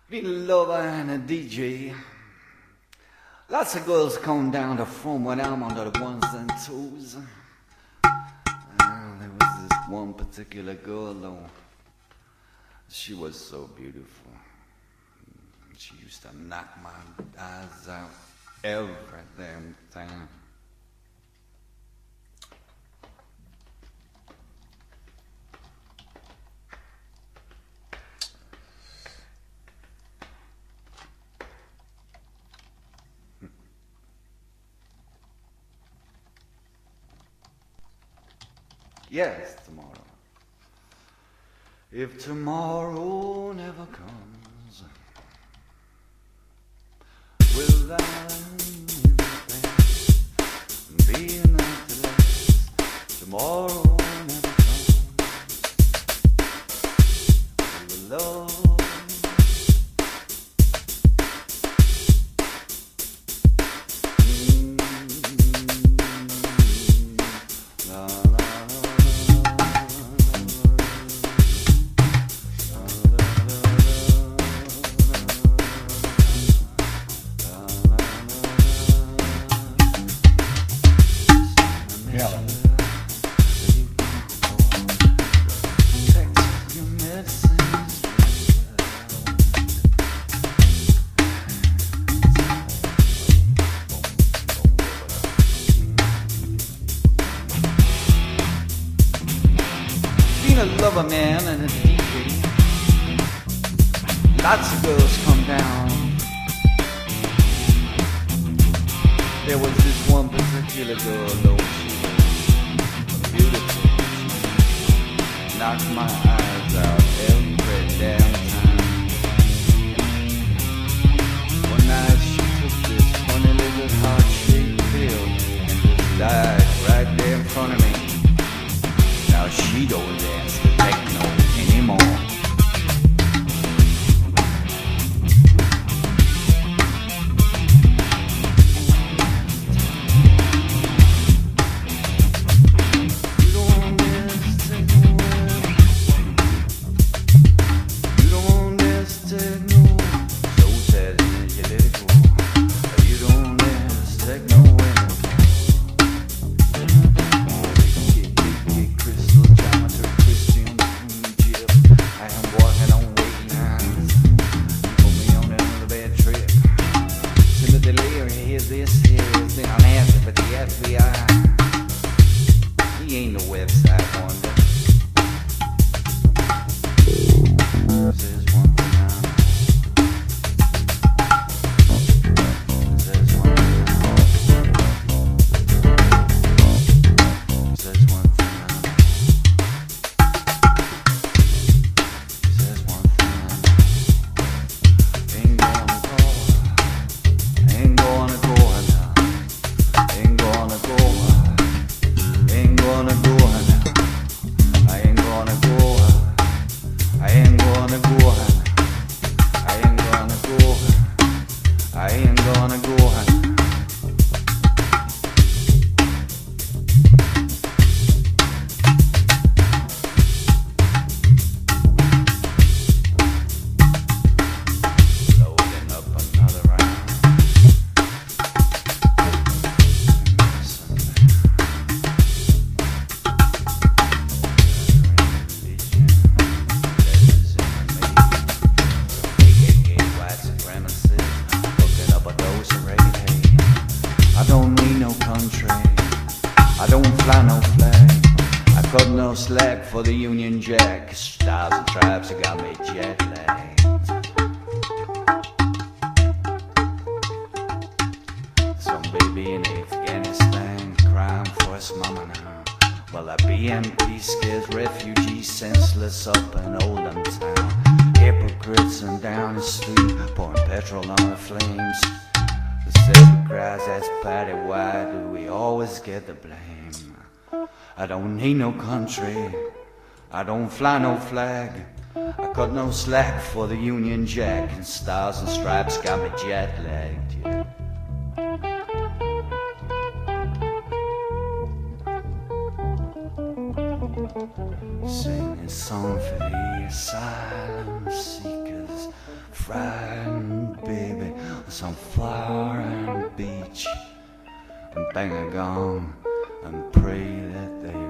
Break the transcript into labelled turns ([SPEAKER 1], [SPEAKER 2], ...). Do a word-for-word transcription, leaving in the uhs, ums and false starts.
[SPEAKER 1] Been a lover and a D J. Lots of girls come down the phone when I'm under the ones and twos. Uh, there was this one particular girl though. She was so beautiful. She used to knock my eyes out every damn time. Yes, tomorrow. If tomorrow never comes, will I be enough to last? Tomorrow never comes. Will the love a lover man and a D J. Lots of girls come down. There was this one particular girl, though she was beautiful. She knocked my eyes out every damn time. One night she took this funny little heart-shaped pill and just died right there in front of me. Now she don't dance to techno anymore. You don't dance techno. You don't dance techno. So sad and you let it go. You don't dance techno anymore. This is been an answer for the F B I. He ain't no website wonder. There's one thing I know. There's one thing I know. There's one thing I know. There's one thing I know. Ain't gonna go. Ain't gonna go. I ain't gonna go, honey. Loading up another round. I don't need no country, I don't fly no flag, I cut no slack for the Union Jack. Stars and tribes have got me jet lagged. Some baby in Afghanistan crying for his mama now, while the B M P scares refugees senseless up in Oldham town. Hypocrites and down the street pouring petrol on the flames. The city cries, that's Patty, why do we always get the blame? I don't need no country, I don't fly no flag, I cut no slack for the Union Jack, and stars and stripes got me jet lagged, yeah. Sing this song for the asylum seekers, frightened baby on some foreign beach, and bang a gong and pray that they